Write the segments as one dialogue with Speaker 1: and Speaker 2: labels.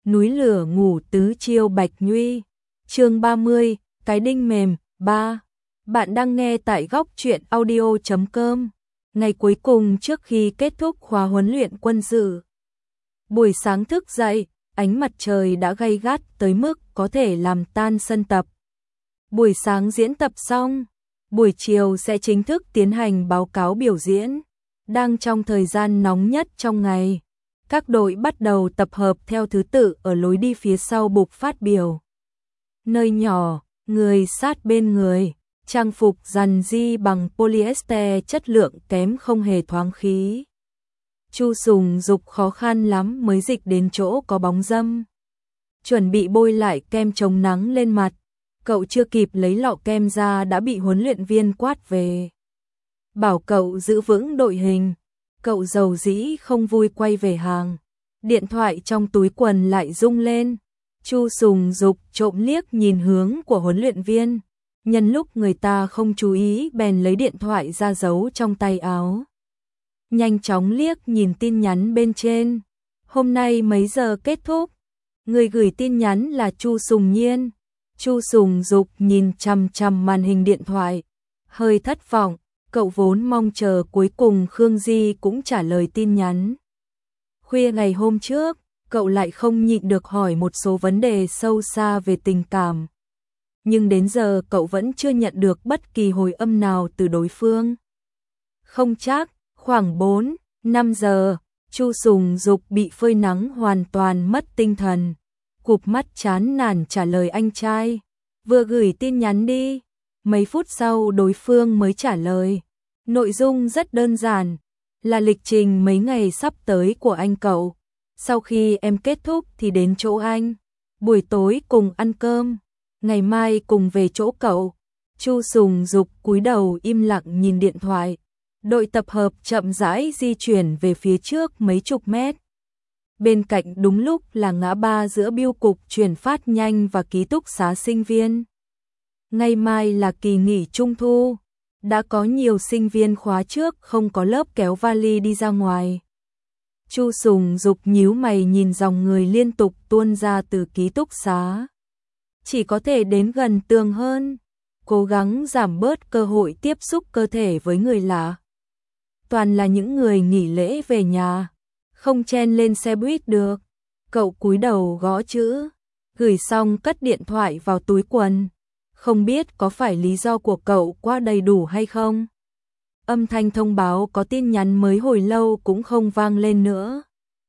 Speaker 1: núi lửa ngủ tứ chiêu Bạch Nhuy. Chương 30, cái đinh mềm 3. Bạn đang nghe tại góc truyện audio.com. Ngày cuối cùng trước khi kết thúc khóa huấn luyện quân sự. Buổi sáng thức dậy, ánh mặt trời đã gay gắt tới mức có thể làm tan sân tập. Buổi sáng diễn tập xong, buổi chiều sẽ chính thức tiến hành báo cáo biểu diễn. Đang trong thời gian nóng nhất trong ngày, các đội bắt đầu tập hợp theo thứ tự ở lối đi phía sau bục phát biểu. Nơi nhỏ, người sát bên người, trang phục dằn di bằng polyester chất lượng kém không hề thoáng khí. Chu Sùng Dục khó khăn lắm mới dịch đến chỗ có bóng râm. Chuẩn bị bôi lại kem chống nắng lên mặt, cậu chưa kịp lấy lọ kem ra đã bị huấn luyện viên quát về. Bảo cậu giữ vững đội hình, cậu dầu dĩ không vui quay về hàng. Điện thoại trong túi quần lại rung lên. Chu Sùng Dục trộm liếc nhìn hướng của huấn luyện viên, nhân lúc người ta không chú ý bèn lấy điện thoại ra giấu trong tay áo. Nhanh chóng liếc nhìn tin nhắn bên trên. Hôm nay mấy giờ kết thúc? Người gửi tin nhắn là Chu Sùng Nhiên. Chu Sùng Dục nhìn chằm chằm màn hình điện thoại, hơi thất vọng. Cậu vốn mong chờ cuối cùng Khương Di cũng trả lời tin nhắn. Khuya ngày hôm trước, cậu lại không nhịn được hỏi một số vấn đề sâu xa về tình cảm. Nhưng đến giờ cậu vẫn chưa nhận được bất kỳ hồi âm nào từ đối phương. Không chắc, khoảng 4-5 giờ, Chu Sùng Dục bị phơi nắng hoàn toàn mất tinh thần. Cụp mắt chán nản trả lời anh trai, vừa gửi tin nhắn đi. Mấy phút sau đối phương mới trả lời. Nội dung rất đơn giản, là lịch trình mấy ngày sắp tới của anh cậu. Sau khi em kết thúc thì đến chỗ anh. Buổi tối cùng ăn cơm, ngày mai cùng về chỗ cậu. Chu Sùng Dục cúi đầu im lặng nhìn điện thoại. Đội tập hợp chậm rãi di chuyển về phía trước mấy chục mét. Bên cạnh đúng lúc là ngã ba giữa bưu cục chuyển phát nhanh và ký túc xá sinh viên. Ngày mai là kỳ nghỉ Trung thu, đã có nhiều sinh viên khóa trước không có lớp kéo vali đi ra ngoài. Chu Sùng Dục nhíu mày nhìn dòng người liên tục tuôn ra từ ký túc xá. Chỉ có thể đến gần tường hơn, cố gắng giảm bớt cơ hội tiếp xúc cơ thể với người lạ. Toàn là những người nghỉ lễ về nhà, không chen lên xe buýt được. Cậu cúi đầu gõ chữ, gửi xong cất điện thoại vào túi quần. Không biết có phải lý do của cậu quá đầy đủ hay không? Âm thanh thông báo có tin nhắn mới hồi lâu cũng không vang lên nữa.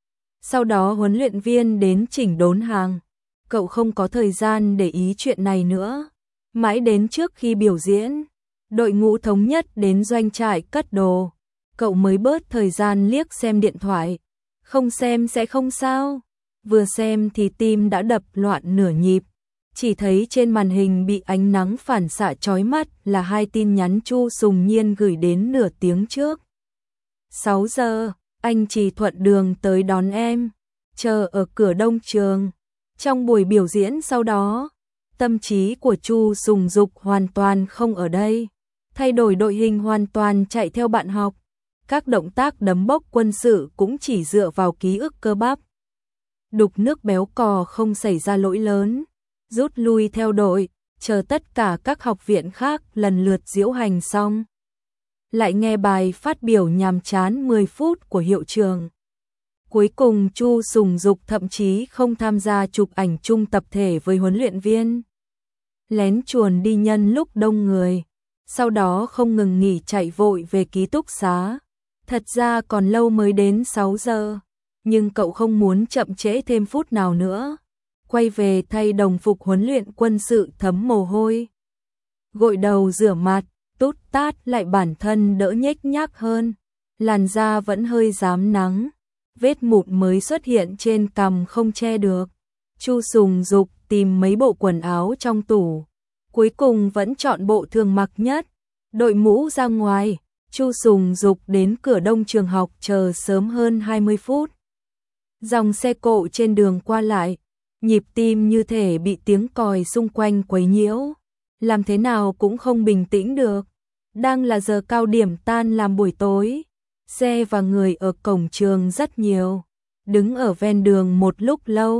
Speaker 1: Sau đó huấn luyện viên đến chỉnh đốn hàng. Cậu không có thời gian để ý chuyện này nữa. Mãi đến trước khi biểu diễn, đội ngũ thống nhất đến doanh trại cất đồ. Cậu mới bớt thời gian liếc xem điện thoại. Không xem sẽ không sao. Vừa xem thì tim đã đập loạn nửa nhịp. Chỉ thấy trên màn hình bị ánh nắng phản xạ chói mắt là hai tin nhắn Chu Sùng Nhiên gửi đến nửa tiếng trước. 6 giờ, anh chỉ thuận đường tới đón em, chờ ở cửa đông trường. Trong buổi biểu diễn sau đó, tâm trí của Chu Sùng Dục hoàn toàn không ở đây. Thay đổi đội hình hoàn toàn chạy theo bạn học. Các động tác đấm bốc quân sự cũng chỉ dựa vào ký ức cơ bắp. Đục nước béo cò không xảy ra lỗi lớn. Rút lui theo đội, chờ tất cả các học viện khác lần lượt diễu hành xong. Lại nghe bài phát biểu nhàm chán 10 phút của hiệu trưởng. Cuối cùng Chu Sùng Dục thậm chí không tham gia chụp ảnh chung tập thể với huấn luyện viên. Lén chuồn đi nhân lúc đông người, sau đó không ngừng nghỉ chạy vội về ký túc xá. Thật ra còn lâu mới đến 6 giờ, nhưng cậu không muốn chậm trễ thêm phút nào nữa. Quay về thay đồng phục huấn luyện quân sự thấm mồ hôi. Gội đầu rửa mặt, tút tát lại bản thân đỡ nhếch nhác hơn. Làn da vẫn hơi rám nắng. Vết mụn mới xuất hiện trên cằm không che được. Chu Sùng Dục tìm mấy bộ quần áo trong tủ. Cuối cùng vẫn chọn bộ thường mặc nhất. Đội mũ ra ngoài, Chu Sùng Dục đến cửa đông trường học chờ sớm hơn 20 phút. Dòng xe cộ trên đường qua lại. Nhịp tim như thể bị tiếng còi xung quanh quấy nhiễu, làm thế nào cũng không bình tĩnh được. Đang là giờ cao điểm tan làm buổi tối, xe và người ở cổng trường rất nhiều. Đứng ở ven đường một lúc lâu,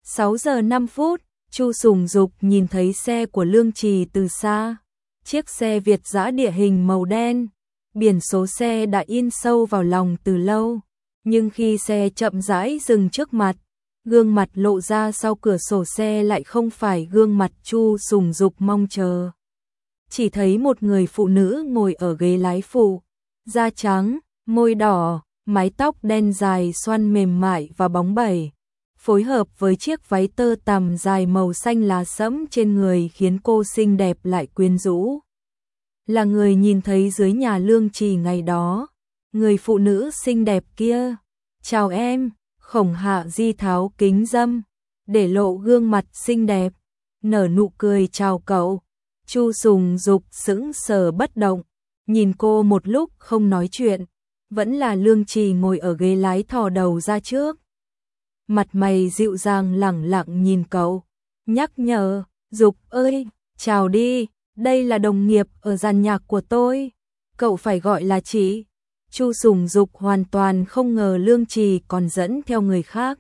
Speaker 1: 6 giờ 5 phút, Chu Sùng Dục nhìn thấy xe của Lương Trì từ xa. Chiếc xe Việt dã địa hình màu đen, biển số xe đã in sâu vào lòng từ lâu, nhưng khi xe chậm rãi dừng trước mặt, gương mặt lộ ra sau cửa sổ xe lại không phải gương mặt Chu Sùng Dục mong chờ. Chỉ thấy một người phụ nữ ngồi ở ghế lái phụ, da trắng, môi đỏ, mái tóc đen dài xoăn mềm mại và bóng bẩy, phối hợp với chiếc váy tơ tằm dài màu xanh lá sẫm trên người khiến cô xinh đẹp lại quyến rũ. Là người nhìn thấy dưới nhà Lương Trì ngày đó, người phụ nữ xinh đẹp kia. Chào em, Khổng Hạ Di tháo kính râm, để lộ gương mặt xinh đẹp, nở nụ cười chào cậu. Chu Sùng Dục sững sờ bất động, nhìn cô một lúc không nói chuyện, vẫn là Lương Trì ngồi ở ghế lái thò đầu ra trước. Mặt mày dịu dàng lẳng lặng nhìn cậu, nhắc nhở, Dục ơi, chào đi, đây là đồng nghiệp ở dàn nhạc của tôi, cậu phải gọi là chị. Chu Sùng Dục hoàn toàn không ngờ Lương Trì còn dẫn theo người khác.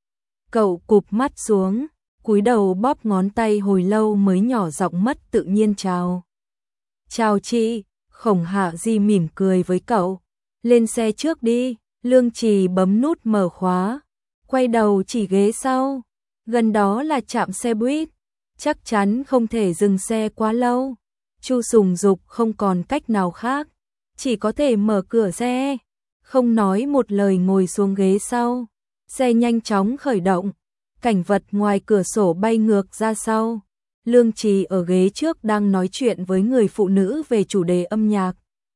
Speaker 1: Cậu cụp mắt xuống, cúi đầu bóp ngón tay hồi lâu mới nhỏ giọng mất tự nhiên chào. Chào chị, Khổng Hạ Di mỉm cười với cậu. Lên xe trước đi, Lương Trì bấm nút mở khóa, quay đầu chỉ ghế sau. Gần đó là trạm xe buýt, chắc chắn không thể dừng xe quá lâu. Chu Sùng Dục không còn cách nào khác, chỉ có thể mở cửa xe, không nói một lời ngồi xuống ghế sau. Xe nhanh chóng khởi động, cảnh vật ngoài cửa sổ bay ngược ra sau. Lương Trì ở ghế trước đang nói chuyện với người phụ nữ về chủ đề âm nhạc.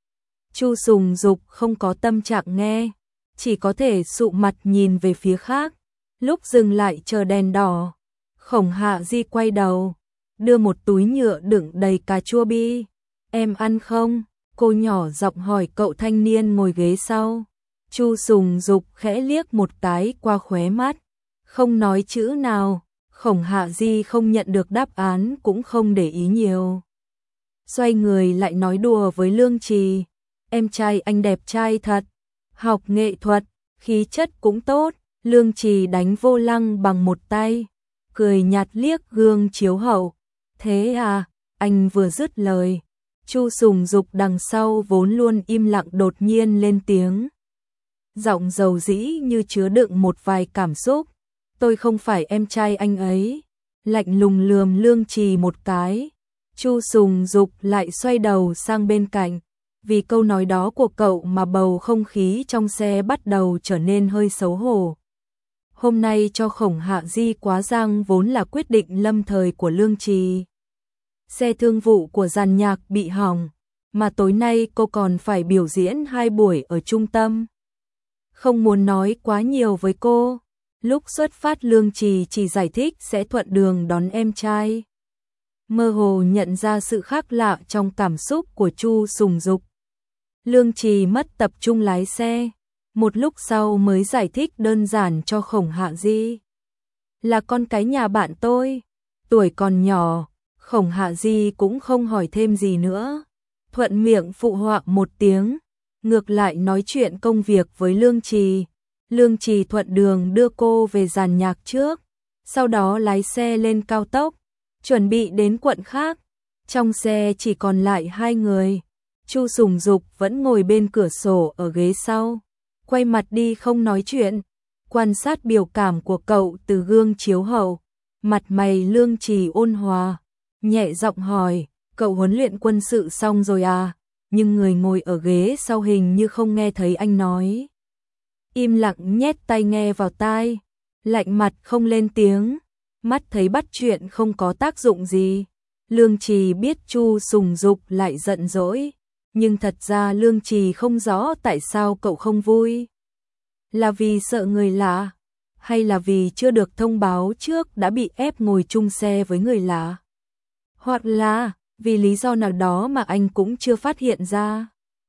Speaker 1: Chu Sùng Dục không có tâm trạng nghe, chỉ có thể sụ mặt nhìn về phía khác. Lúc dừng lại chờ đèn đỏ, Khổng Hạ Di quay đầu, đưa một túi nhựa đựng đầy cà chua bi. Em ăn không? Cô nhỏ giọng hỏi cậu thanh niên ngồi ghế sau. Chu Sùng Dục khẽ liếc một cái qua khóe mắt, không nói chữ nào. Khổng Hạ Di không nhận được đáp án cũng không để ý nhiều. Xoay người lại nói đùa với Lương Trì. Em trai anh đẹp trai thật, học nghệ thuật, khí chất cũng tốt. Lương Trì đánh vô lăng bằng một tay, cười nhạt liếc gương chiếu hậu. Thế à, anh vừa dứt lời, Chu Sùng Dục đằng sau vốn luôn im lặng đột nhiên lên tiếng. Giọng dầu dĩ như chứa đựng một vài cảm xúc. Tôi không phải em trai anh ấy. Lạnh lùng lườm Lương Trì một cái. Chu Sùng Dục lại xoay đầu sang bên cạnh. Vì câu nói đó của cậu mà bầu không khí trong xe bắt đầu trở nên hơi xấu hổ. Hôm nay cho Khổng Hạ Di quá giang vốn là quyết định lâm thời của Lương Trì. Xe thương vụ của dàn nhạc bị hỏng, mà tối nay cô còn phải biểu diễn 2 buổi ở trung tâm. Không muốn nói quá nhiều với cô, lúc xuất phát Lương Trì chỉ giải thích sẽ thuận đường đón em trai. Mơ hồ nhận ra sự khác lạ trong cảm xúc của Chu Sùng Dục. Lương Trì mất tập trung lái xe, một lúc sau mới giải thích đơn giản cho Khổng Hạ Di. Là con cái nhà bạn tôi, tuổi còn nhỏ. Khổng Hạ Di cũng không hỏi thêm gì nữa, thuận miệng phụ họa một tiếng, ngược lại nói chuyện công việc với Lương Trì. Lương Trì thuận đường đưa cô về dàn nhạc trước, sau đó lái xe lên cao tốc, chuẩn bị đến quận khác. Trong xe chỉ còn lại 2 người, Chu Sùng Dục vẫn ngồi bên cửa sổ ở ghế sau, quay mặt đi không nói chuyện, quan sát biểu cảm của cậu từ gương chiếu hậu. Mặt mày Lương Trì ôn hòa, nhẹ giọng hỏi, cậu huấn luyện quân sự xong rồi à? Nhưng người ngồi ở ghế sau hình như không nghe thấy anh nói. Im lặng nhét tai nghe vào tai, lạnh mặt không lên tiếng, mắt thấy bắt chuyện không có tác dụng gì. Lương Trì biết Chu Sùng Dục lại giận dỗi, nhưng thật ra Lương Trì không rõ tại sao cậu không vui. Là vì sợ người lạ, hay là vì chưa được thông báo trước đã bị ép ngồi chung xe với người lạ? Hoặc là vì lý do nào đó mà anh cũng chưa phát hiện ra.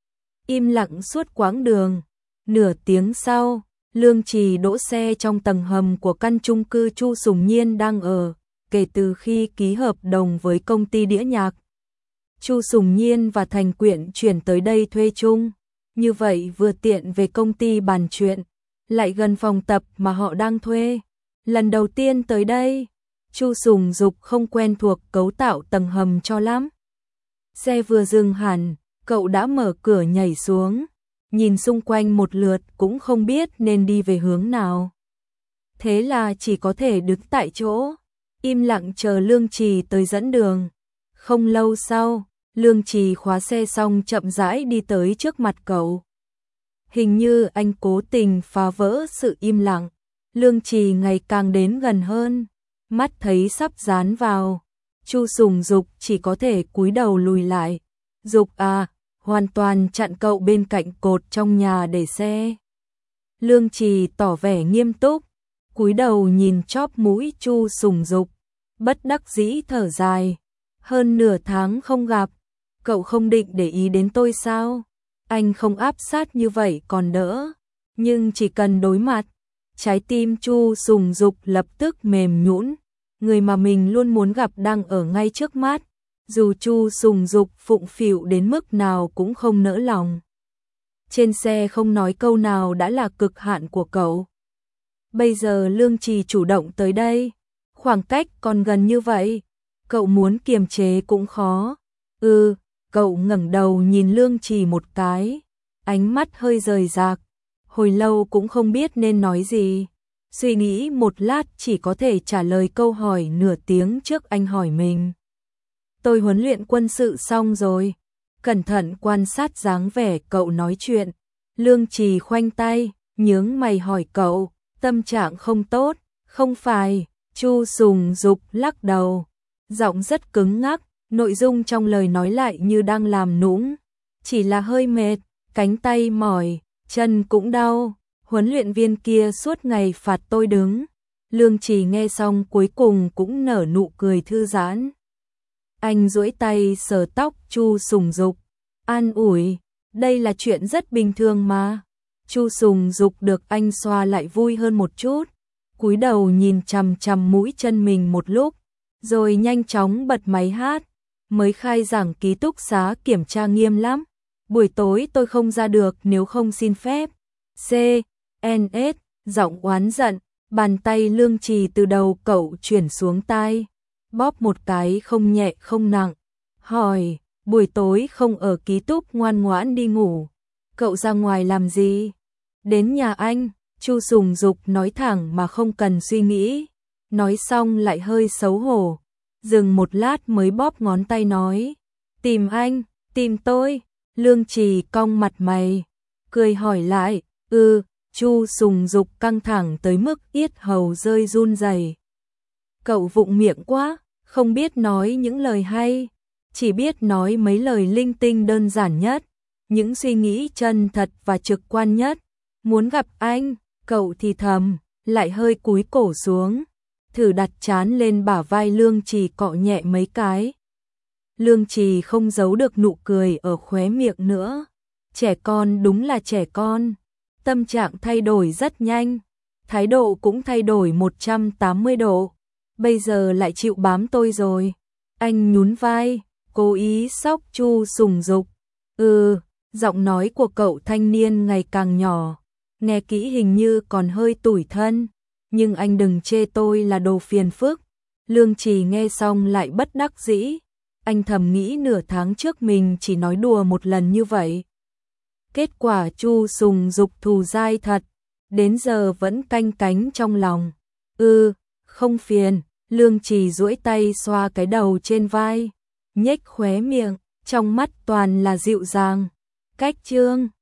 Speaker 1: Im lặng suốt quãng đường. Nửa tiếng sau, Lương Trì đỗ xe trong tầng hầm của căn chung cư Chu Sùng Nhiên đang ở, kể từ khi ký hợp đồng với công ty đĩa nhạc. Chu Sùng Nhiên và Thành Quyện chuyển tới đây thuê chung, như vậy vừa tiện về công ty bàn chuyện, lại gần phòng tập mà họ đang thuê. Lần đầu tiên tới đây, Chu Sùng Dục không quen thuộc cấu tạo tầng hầm cho lắm. Xe vừa dừng hẳn, cậu đã mở cửa nhảy xuống, nhìn xung quanh một lượt cũng không biết nên đi về hướng nào. Thế là chỉ có thể đứng tại chỗ, im lặng chờ Lương Trì tới dẫn đường. Không lâu sau, Lương Trì khóa xe xong chậm rãi đi tới trước mặt cậu. Hình như anh cố tình phá vỡ sự im lặng. Lương Trì ngày càng đến gần hơn, mắt thấy sắp dán vào. Chu Sùng Dục chỉ có thể cúi đầu lùi lại. Dục à, hoàn toàn chặn cậu bên cạnh cột trong nhà để xe. Lương Trì tỏ vẻ nghiêm túc, cúi đầu nhìn chóp mũi Chu Sùng Dục, bất đắc dĩ thở dài. Hơn nửa tháng không gặp, cậu không định để ý đến tôi sao? Anh không áp sát như vậy còn đỡ, nhưng chỉ cần đối mặt, trái tim Chu Sùng Dục lập tức mềm nhũn. Người mà mình luôn muốn gặp đang ở ngay trước mắt, dù Chu Sùng Dục phụng phịu đến mức nào cũng không nỡ lòng. Trên xe không nói câu nào đã là cực hạn của cậu. Bây giờ Lương Trì chủ động tới đây, khoảng cách còn gần như vậy, cậu muốn kiềm chế cũng khó. Cậu ngẩng đầu nhìn Lương Trì một cái, ánh mắt hơi rời rạc, hồi lâu cũng không biết nên nói gì. Suy nghĩ một lát chỉ có thể trả lời câu hỏi nửa tiếng trước anh hỏi mình. Tôi huấn luyện quân sự xong rồi. Cẩn thận quan sát dáng vẻ cậu nói chuyện. Lương Trì khoanh tay, nhướng mày hỏi cậu, tâm trạng không tốt, không phải? Chu Sùng Dục lắc đầu, giọng rất cứng ngắc, nội dung trong lời nói lại như đang làm nũng. Chỉ là hơi mệt, cánh tay mỏi, chân cũng đau. Huấn luyện viên kia suốt ngày phạt tôi đứng. Lương Trì nghe xong cuối cùng cũng nở nụ cười thư giãn. Anh duỗi tay sờ tóc Chu Sùng Dục, an ủi, đây là chuyện rất bình thường mà. Chu Sùng Dục được anh xoa lại vui hơn một chút, cúi đầu nhìn chằm chằm mũi chân mình một lúc, rồi nhanh chóng bật máy hát. Mới khai giảng ký túc xá kiểm tra nghiêm lắm. Buổi tối tôi không ra được nếu không xin phép. CNS, giọng oán giận, bàn tay Lương Trì từ đầu cậu chuyển xuống tai, bóp một cái không nhẹ không nặng. Hỏi, buổi tối không ở ký túc ngoan ngoãn đi ngủ, cậu ra ngoài làm gì? Đến nhà anh. Chu Sùng Dục nói thẳng mà không cần suy nghĩ. Nói xong lại hơi xấu hổ, dừng một lát mới bóp ngón tay nói, tìm anh, tìm tôi. Lương Trì cong mặt mày, cười hỏi lại, Chu Sùng Dục căng thẳng tới mức yết hầu rơi run rẩy. Cậu vụng miệng quá, không biết nói những lời hay, chỉ biết nói mấy lời linh tinh đơn giản nhất, những suy nghĩ chân thật và trực quan nhất. Muốn gặp anh, cậu thì thầm, lại hơi cúi cổ xuống, thử đặt trán lên bả vai Lương Trì cọ nhẹ mấy cái. Lương Trì không giấu được nụ cười ở khóe miệng nữa. Trẻ con đúng là trẻ con. Tâm trạng thay đổi rất nhanh, thái độ cũng thay đổi 180 độ. Bây giờ lại chịu bám tôi rồi. Anh nhún vai, cố ý xóc Chu Sùng Dục. Giọng nói của cậu thanh niên ngày càng nhỏ, nghe kỹ hình như còn hơi tủi thân. Nhưng anh đừng chê tôi là đồ phiền phức. Lương Trì nghe xong lại bất đắc dĩ. Anh thầm nghĩ nửa tháng trước mình chỉ nói đùa một lần như vậy. Kết quả Chu Sùng Dục thù dai thật, đến giờ vẫn canh cánh trong lòng. Không phiền. Lương Trì duỗi tay xoa cái đầu trên vai, nhếch khóe miệng, trong mắt toàn là dịu dàng. Cách chương